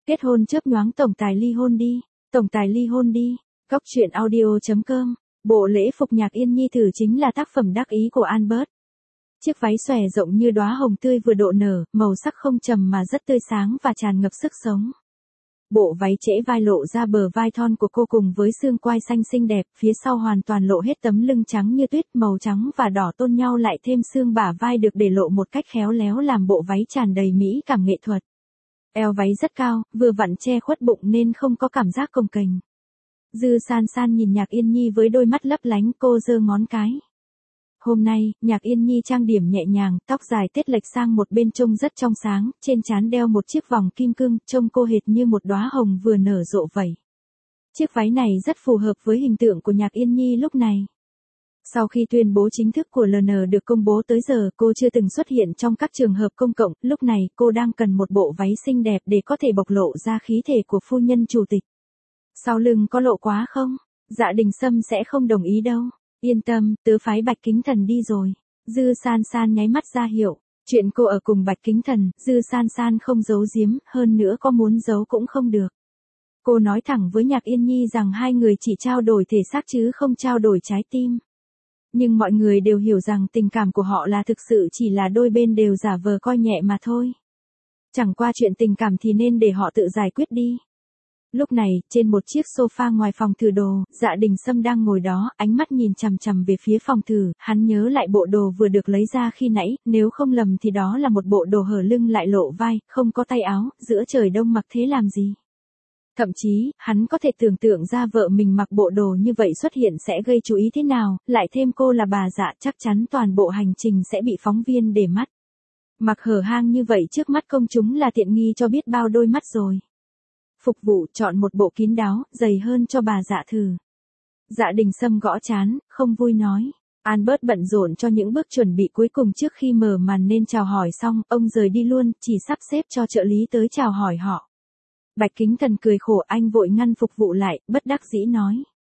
Kết hôn chớp nhoáng tổng tài ly hôn đi. Tổng tài ly hôn đi. Góc truyện audio.com. Bộ lễ phục Nhạc Yên Nhi thử chính là tác phẩm đắc ý của Albert. Chiếc váy xòe rộng như đóa hồng tươi vừa độ nở, màu sắc không trầm mà rất tươi sáng và tràn ngập sức sống. Bộ váy trễ vai lộ ra bờ vai thon của cô cùng với xương quai xanh xinh đẹp, phía sau hoàn toàn lộ hết tấm lưng trắng như tuyết, màu trắng và đỏ tôn nhau lại thêm xương bả vai được để lộ một cách khéo léo làm bộ váy tràn đầy mỹ cảm nghệ thuật. Eo váy rất cao, vừa vặn che khuất bụng nên không có cảm giác cồng kềnh. Dư San San nhìn Nhạc Yên Nhi với đôi mắt lấp lánh, cô giơ ngón cái. Hôm nay, Nhạc Yên Nhi trang điểm nhẹ nhàng, tóc dài tết lệch sang một bên trông rất trong sáng, trên trán đeo một chiếc vòng kim cương, trông cô hệt như một đóa hồng vừa nở rộ vậy. Chiếc váy này rất phù hợp với hình tượng của Nhạc Yên Nhi lúc này. Sau khi tuyên bố chính thức của LN được công bố tới giờ, cô chưa từng xuất hiện trong các trường hợp công cộng, lúc này cô đang cần một bộ váy xinh đẹp để có thể bộc lộ ra khí thể của phu nhân chủ tịch. Sau lưng có lộ quá không? Dạ Đình Sâm sẽ không đồng ý đâu. Yên tâm, tớ phái Bạch Kính Thần đi rồi. Dư San San nháy mắt ra hiệu. Chuyện cô ở cùng Bạch Kính Thần, Dư San San không giấu giếm, hơn nữa có muốn giấu cũng không được. Cô nói thẳng với Nhạc Yên Nhi rằng hai người chỉ trao đổi thể xác chứ không trao đổi trái tim. Nhưng mọi người đều hiểu rằng tình cảm của họ là thực sự chỉ là đôi bên đều giả vờ coi nhẹ mà thôi. Chẳng qua chuyện tình cảm thì nên để họ tự giải quyết đi. Lúc này, trên một chiếc sofa ngoài phòng thử đồ, Dạ Đình Sâm đang ngồi đó, ánh mắt nhìn chằm chằm về phía phòng thử, hắn nhớ lại bộ đồ vừa được lấy ra khi nãy, nếu không lầm thì đó là một bộ đồ hở lưng lại lộ vai, không có tay áo, giữa trời đông mặc thế làm gì. Thậm chí, hắn có thể tưởng tượng ra vợ mình mặc bộ đồ như vậy xuất hiện sẽ gây chú ý thế nào, lại thêm cô là bà Dạ chắc chắn toàn bộ hành trình sẽ bị phóng viên để mắt. Mặc hở hang như vậy trước mắt công chúng là tiện nghi cho biết bao đôi mắt rồi. Phục vụ chọn một bộ kín đáo, dày hơn cho bà Dạ thử. Dạ Đình Sâm gõ trán, không vui nói. Albert bận rộn cho những bước chuẩn bị cuối cùng trước khi mở màn nên chào hỏi xong, ông rời đi luôn, chỉ sắp xếp cho trợ lý tới chào hỏi họ. Bạch Kính Thần cười khổ, anh vội ngăn phục vụ lại, bất đắc dĩ nói.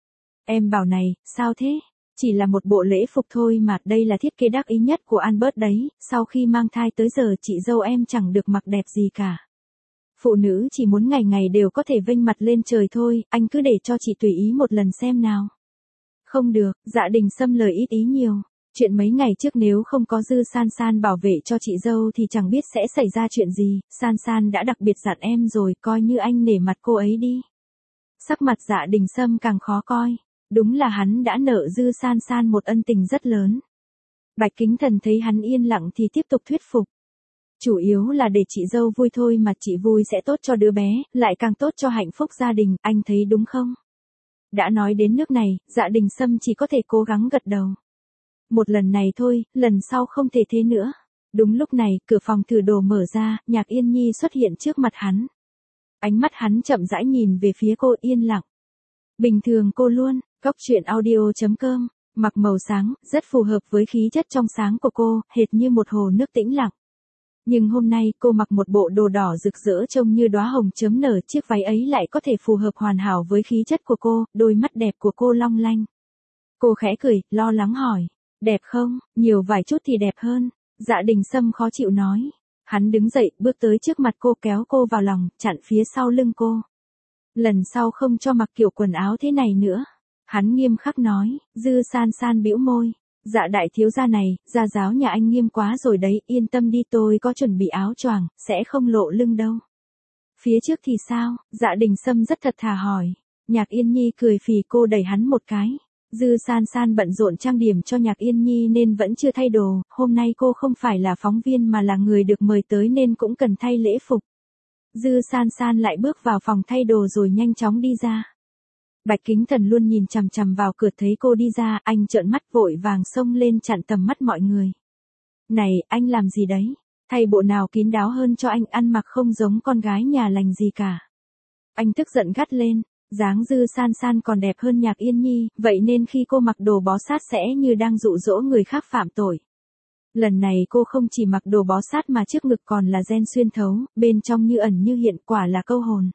Em bảo này, sao thế? Chỉ là một bộ lễ phục thôi mà, đây là thiết kế đắc ý nhất của Albert đấy, sau khi mang thai tới giờ chị dâu em chẳng được mặc đẹp gì cả. Phụ nữ chỉ muốn ngày ngày đều có thể vênh mặt lên trời thôi, anh cứ để cho chị tùy ý một lần xem nào. Không được, Dạ Đình Sâm lời ít ý nhiều. Chuyện mấy ngày trước nếu không có Dư San San bảo vệ cho chị dâu thì chẳng biết sẽ xảy ra chuyện gì, San San đã đặc biệt dặn em rồi, coi như anh nể mặt cô ấy đi. Sắc mặt Dạ Đình Sâm càng khó coi, đúng là hắn đã nợ Dư San San một ân tình rất lớn. Bạch Kính Thần thấy hắn yên lặng thì tiếp tục thuyết phục. Chủ yếu là để chị dâu vui thôi mà, chị vui sẽ tốt cho đứa bé, lại càng tốt cho hạnh phúc gia đình, anh thấy đúng không? Đã nói đến nước này, Dạ Đình Sâm chỉ có thể cố gắng gật đầu. Một lần này thôi, lần sau không thể thế nữa. Đúng lúc này, cửa phòng thử đồ mở ra, Nhạc Yên Nhi xuất hiện trước mặt hắn. Ánh mắt hắn chậm rãi nhìn về phía cô, yên lặng. Bình thường cô luôn, góc truyện audio.com, mặc màu sáng, rất phù hợp với khí chất trong sáng của cô, hệt như một hồ nước tĩnh lặng. Nhưng hôm nay cô mặc một bộ đồ đỏ rực rỡ trông như đóa hồng chớm nở, chiếc váy ấy lại có thể phù hợp hoàn hảo với khí chất của cô, đôi mắt đẹp của cô long lanh. Cô khẽ cười, lo lắng hỏi, đẹp không, nhiều vài chút thì đẹp hơn. Dạ Đình Sâm khó chịu nói. Hắn đứng dậy, bước tới trước mặt cô kéo cô vào lòng, chặn phía sau lưng cô. Lần sau không cho mặc kiểu quần áo thế này nữa. Hắn nghiêm khắc nói, Dư San San bĩu môi. Dạ đại thiếu gia này, gia giáo nhà anh nghiêm quá rồi đấy, yên tâm đi, tôi có chuẩn bị áo choàng, sẽ không lộ lưng đâu. Phía trước thì sao? Dạ Đình Sâm rất thật thà hỏi. Nhạc Yên Nhi cười phì, cô đẩy hắn một cái. Dư San San bận rộn trang điểm cho Nhạc Yên Nhi nên vẫn chưa thay đồ, hôm nay cô không phải là phóng viên mà là người được mời tới nên cũng cần thay lễ phục. Dư San San lại bước vào phòng thay đồ rồi nhanh chóng đi ra. Bạch Kính Thần luôn nhìn chằm chằm vào cửa, thấy cô đi ra, anh trợn mắt vội vàng xông lên chặn tầm mắt mọi người. Này, anh làm gì đấy? Thay bộ nào kín đáo hơn cho anh, ăn mặc không giống con gái nhà lành gì cả. Anh tức giận gắt lên, dáng Dư San San còn đẹp hơn Nhạc Yên Nhi, vậy nên khi cô mặc đồ bó sát sẽ như đang dụ dỗ người khác phạm tội. Lần này cô không chỉ mặc đồ bó sát mà trước ngực còn là ren xuyên thấu, bên trong như ẩn như hiện, quả là câu hồn.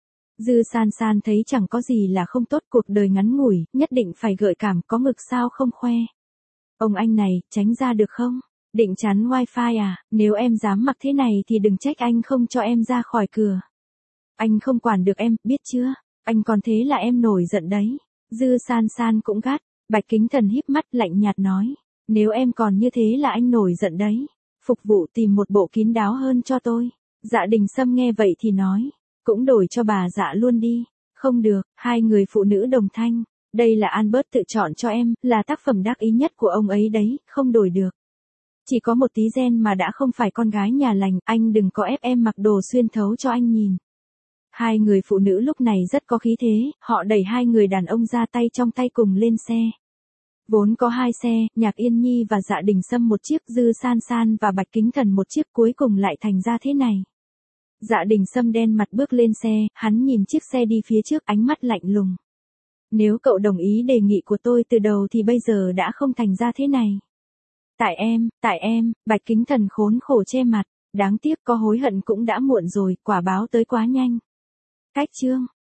Dư San San thấy chẳng có gì là không tốt, cuộc đời ngắn ngủi, nhất định phải gợi cảm, có ngực sao không khoe. Ông anh này, tránh ra được không? Định chắn wifi à, nếu em dám mặc thế này thì đừng trách anh không cho em ra khỏi cửa. Anh không quản được em, biết chưa? Anh còn thế là em nổi giận đấy. Dư San San cũng gắt. Bạch Kính Thần híp mắt lạnh nhạt nói. Nếu em còn như thế là anh nổi giận đấy. Phục vụ tìm một bộ kín đáo hơn cho tôi. Dạ Đình Sâm nghe vậy thì nói. Cũng đổi cho bà Dạ luôn đi. Không được, hai người phụ nữ đồng thanh. Đây là Albert tự chọn cho em, là tác phẩm đắc ý nhất của ông ấy đấy, không đổi được. Chỉ có một tí gen mà đã không phải con gái nhà lành, anh đừng có ép em mặc đồ xuyên thấu cho anh nhìn. Hai người phụ nữ lúc này rất có khí thế, họ đẩy hai người đàn ông ra tay trong tay cùng lên xe. Vốn có hai xe, Nhạc Yên Nhi và Dạ Đình Sâm một chiếc, Dư San San và Bạch Kính Thần một chiếc, cuối cùng lại thành ra thế này. Dạ Đình Sâm đen mặt bước lên xe, hắn nhìn chiếc xe đi phía trước ánh mắt lạnh lùng. Nếu cậu đồng ý đề nghị của tôi từ đầu thì bây giờ đã không thành ra thế này. Tại em, Bạch Kính Thần khốn khổ che mặt, đáng tiếc có hối hận cũng đã muộn rồi, quả báo tới quá nhanh. Cách chương